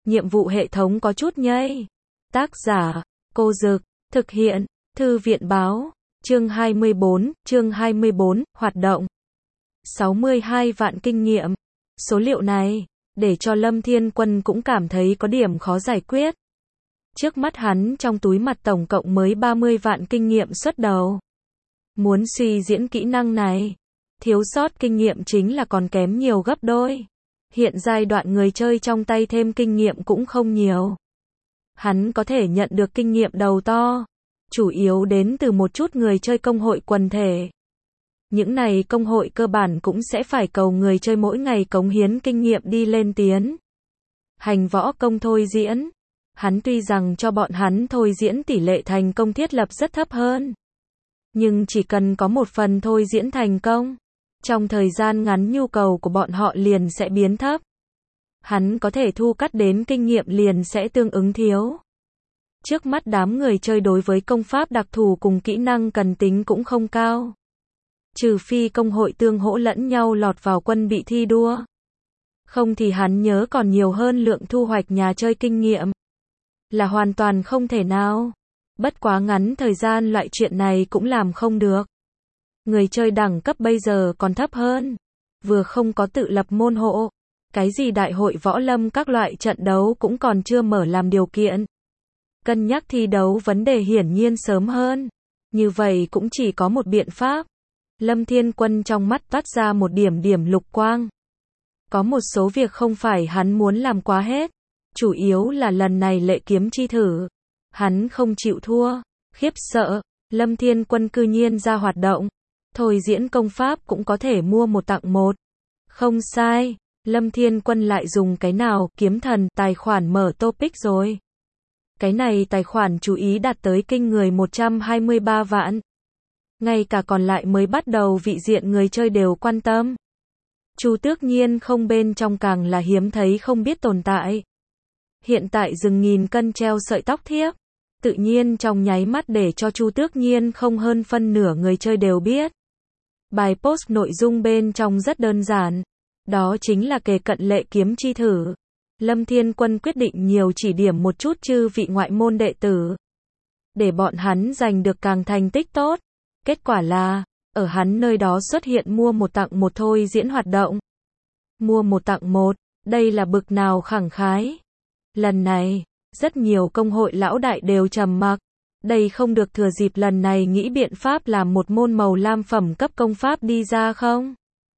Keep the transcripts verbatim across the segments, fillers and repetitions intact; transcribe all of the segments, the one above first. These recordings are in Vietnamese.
nhiệm vụ hệ thống có chút nhây. Tác giả, Cô Dực, thực hiện, Thư viện báo, chương hai mươi bốn, chương hai mươi bốn, hoạt động. sáu mươi hai vạn kinh nghiệm. Số liệu này, để cho Lâm Thiên Quân cũng cảm thấy có điểm khó giải quyết. Trước mắt hắn trong túi mặt tổng cộng mới ba mươi vạn kinh nghiệm xuất đầu. Muốn suy diễn kỹ năng này, thiếu sót kinh nghiệm chính là còn kém nhiều gấp đôi. Hiện giai đoạn người chơi trong tay thêm kinh nghiệm cũng không nhiều. Hắn có thể nhận được kinh nghiệm đầu to, chủ yếu đến từ một chút người chơi công hội quần thể. Những này công hội cơ bản cũng sẽ phải cầu người chơi mỗi ngày cống hiến kinh nghiệm đi lên tiến. Hành võ công thôi diễn. Hắn tuy rằng cho bọn hắn thôi diễn tỷ lệ thành công thiết lập rất thấp hơn. Nhưng chỉ cần có một phần thôi diễn thành công, trong thời gian ngắn nhu cầu của bọn họ liền sẽ biến thấp. Hắn có thể thu cắt đến kinh nghiệm liền sẽ tương ứng thiếu. Trước mắt đám người chơi đối với công pháp đặc thù cùng kỹ năng cần tính cũng không cao. Trừ phi công hội tương hỗ lẫn nhau lọt vào quân bị thi đua. Không thì hắn nhớ còn nhiều hơn lượng thu hoạch nhà chơi kinh nghiệm. Là hoàn toàn không thể nào. Bất quá ngắn thời gian loại chuyện này cũng làm không được. Người chơi đẳng cấp bây giờ còn thấp hơn. Vừa không có tự lập môn hộ. Cái gì đại hội võ lâm các loại trận đấu cũng còn chưa mở làm điều kiện. Cân nhắc thi đấu vấn đề hiển nhiên sớm hơn. Như vậy cũng chỉ có một biện pháp. Lâm Thiên Quân trong mắt toát ra một điểm điểm lục quang. Có một số việc không phải hắn muốn làm quá hết. Chủ yếu là lần này lệ kiếm chi thử. Hắn không chịu thua. Khiếp sợ, Lâm Thiên Quân cư nhiên ra hoạt động. Thôi diễn công pháp cũng có thể mua một tặng một. Không sai, Lâm Thiên Quân lại dùng cái nào kiếm thần tài khoản mở topic rồi. Cái này tài khoản chú ý đạt tới kinh người một trăm hai mươi ba vạn. Ngay cả còn lại mới bắt đầu vị diện người chơi đều quan tâm. Chu Tước Nhiên không bên trong càng là hiếm thấy không biết tồn tại. Hiện tại dừng nghìn cân treo sợi tóc thiếp. Tự nhiên trong nháy mắt để cho Chu Tước Nhiên không hơn phân nửa người chơi đều biết. Bài post nội dung bên trong rất đơn giản. Đó chính là kề cận lệ kiếm chi thử. Lâm Thiên Quân quyết định nhiều chỉ điểm một chút chư vị ngoại môn đệ tử. Để bọn hắn giành được càng thành tích tốt. Kết quả là, ở hắn nơi đó xuất hiện mua một tặng một thôi diễn hoạt động. Mua một tặng một, đây là bực nào khẳng khái. Lần này, rất nhiều công hội lão đại đều trầm mặc. Đây không được thừa dịp lần này nghĩ biện pháp làm một môn màu lam phẩm cấp công pháp đi ra không?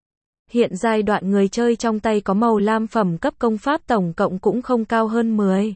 Hiện giai đoạn người chơi trong tay có màu lam phẩm cấp công pháp tổng cộng cũng không cao hơn mười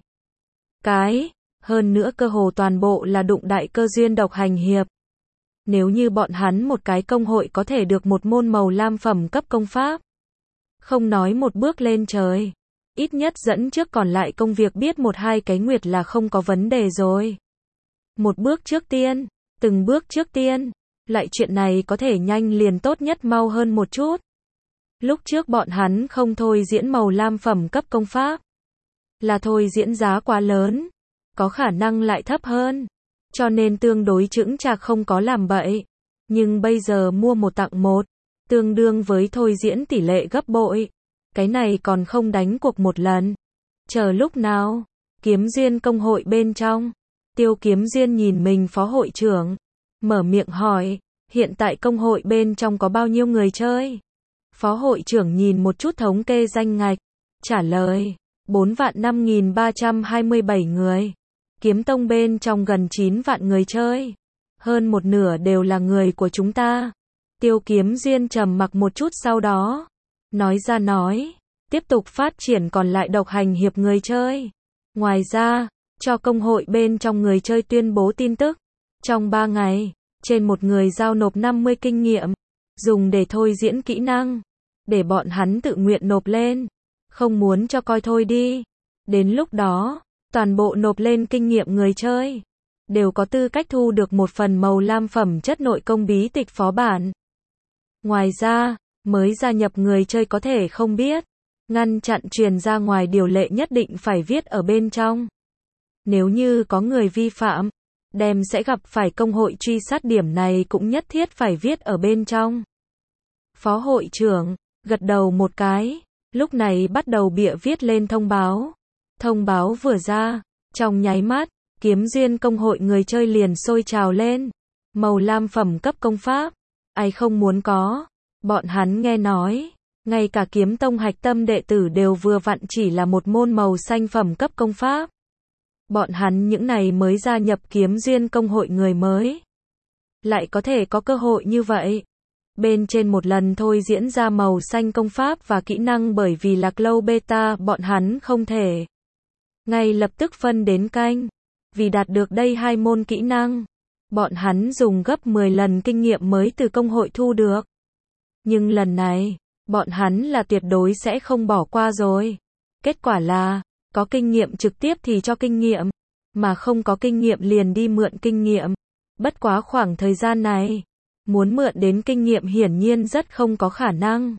cái, hơn nữa cơ hồ toàn bộ là đụng đại cơ duyên độc hành hiệp. Nếu như bọn hắn một cái công hội có thể được một môn màu lam phẩm cấp công pháp, không nói một bước lên trời, ít nhất dẫn trước còn lại công việc biết một hai cái nguyệt là không có vấn đề rồi. Một bước trước tiên, từng bước trước tiên, lại chuyện này có thể nhanh liền tốt nhất mau hơn một chút. Lúc trước bọn hắn không thôi diễn màu lam phẩm cấp công pháp, là thôi diễn giá quá lớn, có khả năng lại thấp hơn, cho nên tương đối chững chạc không có làm bậy. Nhưng bây giờ mua một tặng một, tương đương với thôi diễn tỷ lệ gấp bội. Cái này còn không đánh cuộc một lần. Chờ lúc nào? Kiếm Duyên công hội bên trong. Tiêu Kiếm Duyên nhìn mình phó hội trưởng. Mở miệng hỏi, hiện tại công hội bên trong có bao nhiêu người chơi? Phó hội trưởng nhìn một chút thống kê danh ngạch. Trả lời, bốn vạn năm nghìn ba trăm hai mươi bảy người. Kiếm tông bên trong gần chín vạn người chơi. Hơn một nửa đều là người của chúng ta. Tiêu Kiếm Duyên trầm mặc một chút sau đó. Nói ra nói, tiếp tục phát triển còn lại độc hành hiệp người chơi. Ngoài ra, cho công hội bên trong người chơi tuyên bố tin tức. Trong ba ngày, trên một người giao nộp năm mươi kinh nghiệm. Dùng để thôi diễn kỹ năng. Để bọn hắn tự nguyện nộp lên. Không muốn cho coi thôi đi. Đến lúc đó, toàn bộ nộp lên kinh nghiệm người chơi. Đều có tư cách thu được một phần màu lam phẩm chất nội công bí tịch phó bản. Ngoài ra, mới gia nhập người chơi có thể không biết. Ngăn chặn truyền ra ngoài điều lệ nhất định phải viết ở bên trong. Nếu như có người vi phạm, đem sẽ gặp phải công hội truy sát, điểm này cũng nhất thiết phải viết ở bên trong. Phó hội trưởng, gật đầu một cái, lúc này bắt đầu bịa viết lên thông báo. Thông báo vừa ra, trong nháy mắt, kiếm duyên công hội người chơi liền sôi trào lên. Màu lam phẩm cấp công pháp, ai không muốn có. Bọn hắn nghe nói, ngay cả kiếm tông hạch tâm đệ tử đều vừa vặn chỉ là một môn màu xanh phẩm cấp công pháp. Bọn hắn những này mới gia nhập kiếm duyên công hội người mới, lại có thể có cơ hội như vậy. Bên trên một lần thôi diễn ra màu xanh công pháp và kỹ năng, bởi vì là Cloud Beta bọn hắn không thể ngay lập tức phân đến canh. Vì đạt được đây hai môn kỹ năng, bọn hắn dùng gấp mười lần kinh nghiệm mới từ công hội thu được. Nhưng lần này, bọn hắn là tuyệt đối sẽ không bỏ qua rồi. Kết quả là, có kinh nghiệm trực tiếp thì cho kinh nghiệm, mà không có kinh nghiệm liền đi mượn kinh nghiệm. Bất quá khoảng thời gian này, muốn mượn đến kinh nghiệm hiển nhiên rất không có khả năng.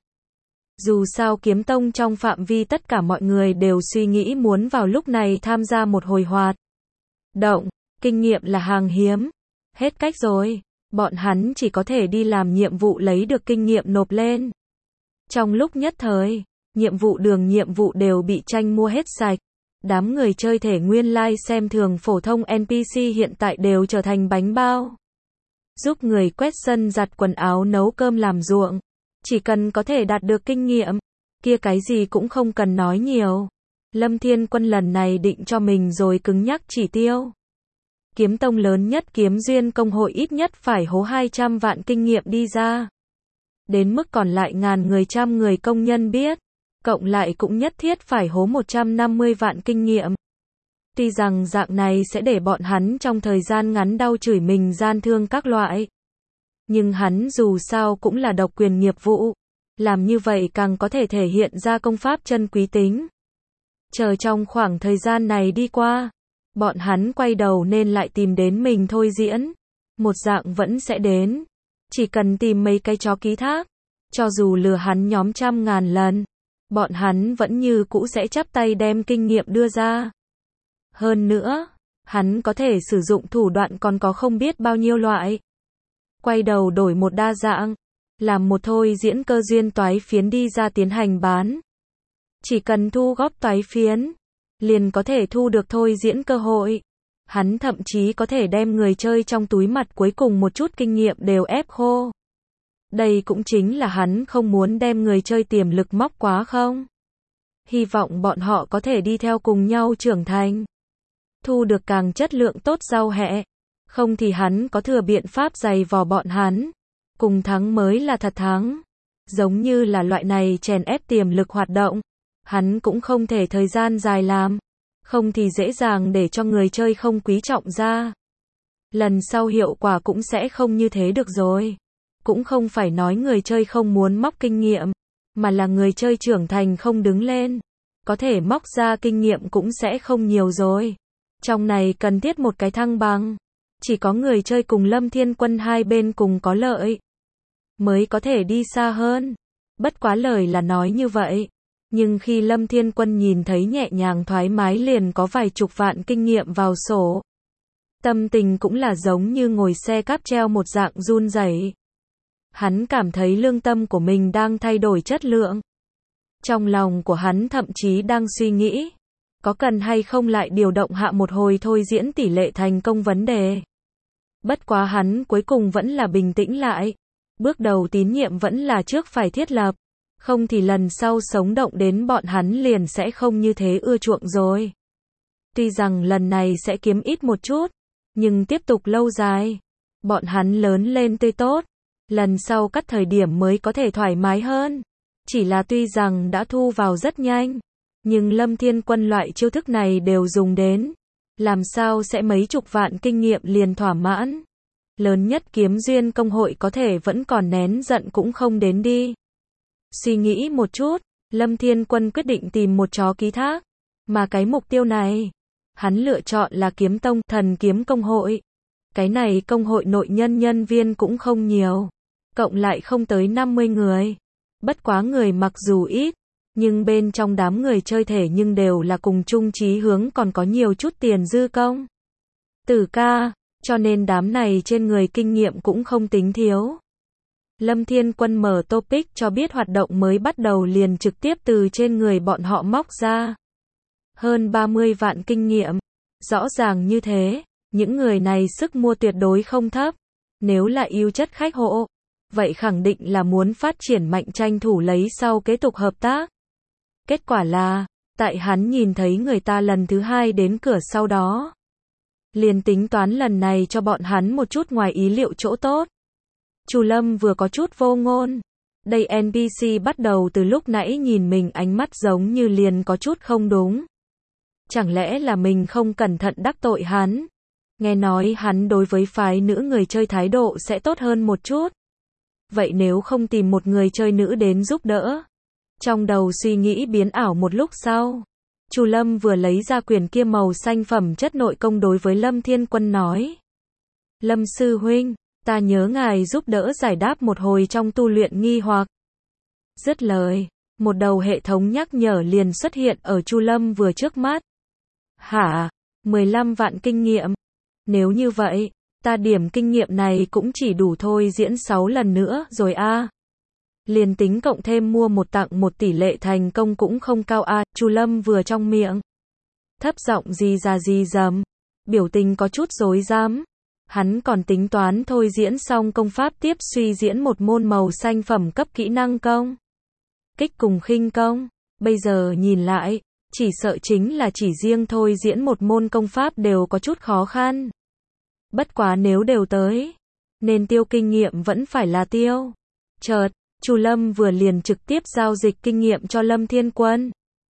Dù sao kiếm tông trong phạm vi tất cả mọi người đều suy nghĩ muốn vào lúc này tham gia một hồi hoạt động, kinh nghiệm là hàng hiếm. Hết cách rồi, bọn hắn chỉ có thể đi làm nhiệm vụ lấy được kinh nghiệm nộp lên. Trong lúc nhất thời, nhiệm vụ đường nhiệm vụ đều bị tranh mua hết sạch. Đám người chơi thể nguyên lai xem thường phổ thông en pê xê hiện tại đều trở thành bánh bao. Giúp người quét sân, giặt quần áo, nấu cơm, làm ruộng. Chỉ cần có thể đạt được kinh nghiệm, kia cái gì cũng không cần nói nhiều. Lâm Thiên Quân lần này định cho mình rồi cứng nhắc chỉ tiêu. Kiếm tông lớn nhất kiếm duyên công hội ít nhất phải hố hai trăm vạn kinh nghiệm đi ra. Đến mức còn lại ngàn người trăm người công nhân biết, cộng lại cũng nhất thiết phải hố một trăm năm mươi vạn kinh nghiệm. Tuy rằng dạng này sẽ để bọn hắn trong thời gian ngắn đau chửi mình gian thương các loại. Nhưng hắn dù sao cũng là độc quyền nghiệp vụ. Làm như vậy càng có thể thể hiện ra công pháp chân quý tính. Chờ trong khoảng thời gian này đi qua, bọn hắn quay đầu nên lại tìm đến mình thôi diễn. Một dạng vẫn sẽ đến. Chỉ cần tìm mấy cái chó ký thác, cho dù lừa hắn nhóm trăm ngàn lần, bọn hắn vẫn như cũ sẽ chắp tay đem kinh nghiệm đưa ra. Hơn nữa, hắn có thể sử dụng thủ đoạn còn có không biết bao nhiêu loại. Quay đầu đổi một đa dạng, làm một thôi diễn cơ duyên toái phiến đi ra tiến hành bán. Chỉ cần thu góp toái phiến, liền có thể thu được thôi diễn cơ hội. Hắn thậm chí có thể đem người chơi trong túi mặt cuối cùng một chút kinh nghiệm đều ép khô. Đây cũng chính là hắn không muốn đem người chơi tiềm lực móc quá không. Hy vọng bọn họ có thể đi theo cùng nhau trưởng thành. Thu được càng chất lượng tốt rau hẹ. Không thì hắn có thừa biện pháp giày vò bọn hắn. Cùng thắng mới là thật thắng. Giống như là loại này chèn ép tiềm lực hoạt động. Hắn cũng không thể thời gian dài làm. Không thì dễ dàng để cho người chơi không quý trọng ra. Lần sau hiệu quả cũng sẽ không như thế được rồi. Cũng không phải nói người chơi không muốn móc kinh nghiệm, mà là người chơi trưởng thành không đứng lên. Có thể móc ra kinh nghiệm cũng sẽ không nhiều rồi. Trong này cần thiết một cái thăng bằng. Chỉ có người chơi cùng Lâm Thiên Quân hai bên cùng có lợi, mới có thể đi xa hơn. Bất quá lời là nói như vậy. Nhưng khi Lâm Thiên Quân nhìn thấy nhẹ nhàng thoải mái liền có vài chục vạn kinh nghiệm vào sổ, tâm tình cũng là giống như ngồi xe cáp treo một dạng run rẩy. Hắn cảm thấy lương tâm của mình đang thay đổi chất lượng. Trong lòng của hắn thậm chí đang suy nghĩ, có cần hay không lại điều động hạ một hồi thôi diễn tỷ lệ thành công vấn đề. Bất quá hắn cuối cùng vẫn là bình tĩnh lại. Bước đầu tín nhiệm vẫn là trước phải thiết lập. Không thì lần sau sống động đến bọn hắn liền sẽ không như thế ưa chuộng rồi. Tuy rằng lần này sẽ kiếm ít một chút, nhưng tiếp tục lâu dài, bọn hắn lớn lên tươi tốt. Lần sau cắt thời điểm mới có thể thoải mái hơn. Chỉ là tuy rằng đã thu vào rất nhanh, nhưng Lâm Thiên Quân loại chiêu thức này đều dùng đến. Làm sao sẽ mấy chục vạn kinh nghiệm liền thỏa mãn. Lớn nhất kiếm duyên công hội có thể vẫn còn nén giận cũng không đến đi. Suy nghĩ một chút, Lâm Thiên Quân quyết định tìm một chó ký thác. Mà cái mục tiêu này, hắn lựa chọn là kiếm tông, thần kiếm công hội. Cái này công hội nội nhân nhân viên cũng không nhiều. Cộng lại không tới năm mươi người. Bất quá người mặc dù ít, nhưng bên trong đám người chơi thể nhưng đều là cùng chung chí hướng, còn có nhiều chút tiền dư công tử ca, cho nên đám này trên người kinh nghiệm cũng không tính thiếu. Lâm Thiên Quân mở topic cho biết hoạt động mới bắt đầu liền trực tiếp từ trên người bọn họ móc ra. Hơn ba mươi vạn kinh nghiệm. Rõ ràng như thế, những người này sức mua tuyệt đối không thấp. Nếu là ưu chất khách hộ, vậy khẳng định là muốn phát triển mạnh tranh thủ lấy sau kế tục hợp tác. Kết quả là, tại hắn nhìn thấy người ta lần thứ hai đến cửa sau đó, liền tính toán lần này cho bọn hắn một chút ngoài ý liệu chỗ tốt. Chu Lâm vừa có chút vô ngôn. Đây en pê xê bắt đầu từ lúc nãy nhìn mình ánh mắt giống như liền có chút không đúng. Chẳng lẽ là mình không cẩn thận đắc tội hắn? Nghe nói hắn đối với phái nữ người chơi thái độ sẽ tốt hơn một chút. Vậy nếu không tìm một người chơi nữ đến giúp đỡ? Trong đầu suy nghĩ biến ảo một lúc sau, Chu Lâm vừa lấy ra quyển kia màu xanh phẩm chất nội công đối với Lâm Thiên Quân nói. Lâm sư huynh, ta nhớ ngài giúp đỡ giải đáp một hồi trong tu luyện nghi hoặc. Dứt lời, một đầu hệ thống nhắc nhở liền xuất hiện ở Chu Lâm vừa trước mắt. Hả? mười lăm vạn kinh nghiệm. Nếu như vậy, ta điểm kinh nghiệm này cũng chỉ đủ thôi diễn sáu lần nữa rồi a. À. Liền tính cộng thêm mua một tặng một tỷ lệ thành công cũng không cao a. À. Chu Lâm vừa trong miệng thấp giọng gì ra gì dầm, biểu tình có chút rối rắm. Hắn còn tính toán thôi diễn xong công pháp tiếp suy diễn một môn màu xanh phẩm cấp kỹ năng công kích cùng khinh công. Bây giờ nhìn lại, chỉ sợ chính là chỉ riêng thôi diễn một môn công pháp đều có chút khó khăn. Bất quá nếu đều tới, nên tiêu kinh nghiệm vẫn phải là tiêu. Chợt, Chu Lâm vừa liền trực tiếp giao dịch kinh nghiệm cho Lâm Thiên Quân.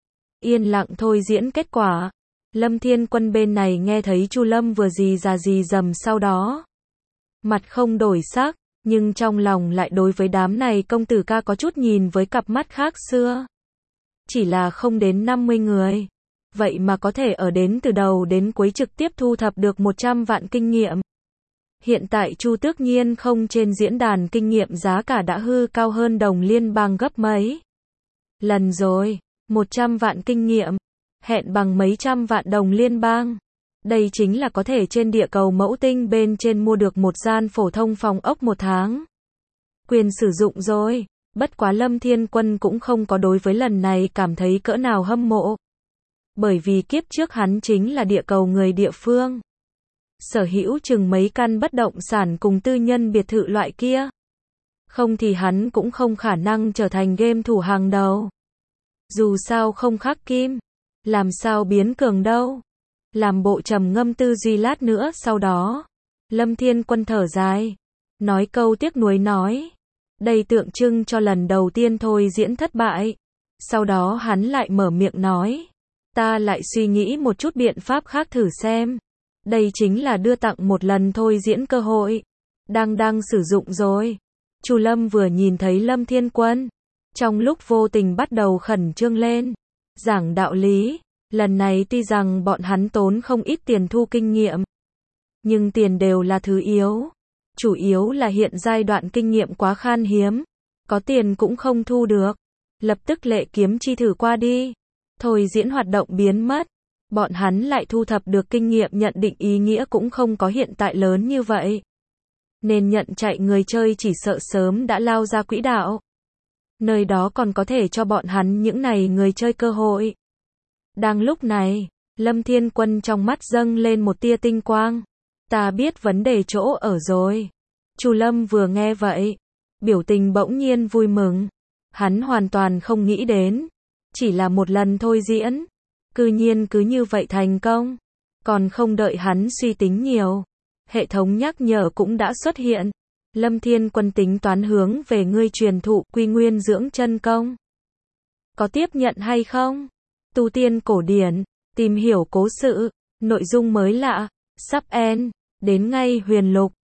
Yên lặng thôi diễn kết quả. Lâm Thiên Quân bên này nghe thấy Chu Lâm vừa gì ra gì dầm sau đó. Mặt không đổi sắc, nhưng trong lòng lại đối với đám này công tử ca có chút nhìn với cặp mắt khác xưa. Chỉ là không đến năm mươi người. Vậy mà có thể ở đến từ đầu đến cuối trực tiếp thu thập được một trăm vạn kinh nghiệm. Hiện tại Chu Tước Nhiên không trên diễn đàn kinh nghiệm giá cả đã hư cao hơn đồng liên bang gấp mấy lần rồi. một trăm vạn kinh nghiệm, hẹn bằng mấy trăm vạn đồng liên bang. Đây chính là có thể trên địa cầu mẫu tinh bên trên mua được một gian phổ thông phòng ốc một tháng. Quyền sử dụng rồi. Bất quá Lâm Thiên Quân cũng không có đối với lần này cảm thấy cỡ nào hâm mộ. Bởi vì kiếp trước hắn chính là địa cầu người địa phương. Sở hữu chừng mấy căn bất động sản cùng tư nhân biệt thự loại kia. Không thì hắn cũng không khả năng trở thành game thủ hàng đầu. Dù sao không khắc kim, làm sao biến cường đâu. Làm bộ trầm ngâm tư duy lát nữa sau đó, Lâm Thiên Quân thở dài, nói câu tiếc nuối nói. Đây tượng trưng cho lần đầu tiên thôi diễn thất bại. Sau đó hắn lại mở miệng nói. Ta lại suy nghĩ một chút biện pháp khác thử xem. Đây chính là đưa tặng một lần thôi diễn cơ hội. Đang đang sử dụng rồi. Chu Lâm vừa nhìn thấy Lâm Thiên Quân. Trong lúc vô tình bắt đầu khẩn trương lên. Giảng đạo lý. Lần này tuy rằng bọn hắn tốn không ít tiền thu kinh nghiệm. Nhưng tiền đều là thứ yếu. Chủ yếu là hiện giai đoạn kinh nghiệm quá khan hiếm. Có tiền cũng không thu được. Lập tức lệ kiếm chi thử qua đi. Thôi diễn hoạt động biến mất. Bọn hắn lại thu thập được kinh nghiệm nhận định ý nghĩa cũng không có hiện tại lớn như vậy. Nên nhận chạy người chơi chỉ sợ sớm đã lao ra quỹ đạo. Nơi đó còn có thể cho bọn hắn những này người chơi cơ hội. Đang lúc này, Lâm Thiên Quân trong mắt dâng lên một tia tinh quang. Ta biết vấn đề chỗ ở rồi. Chu Lâm vừa nghe vậy, biểu tình bỗng nhiên vui mừng. Hắn hoàn toàn không nghĩ đến. Chỉ là một lần thôi diễn. Cư nhiên cứ như vậy thành công. Còn không đợi hắn suy tính nhiều. Hệ thống nhắc nhở cũng đã xuất hiện. Lâm Thiên Quân tính toán hướng về ngươi truyền thụ quy nguyên dưỡng chân công. Có tiếp nhận hay không? Tu tiên cổ điển, tìm hiểu cố sự, nội dung mới lạ, sắp end, đến ngay huyền lục.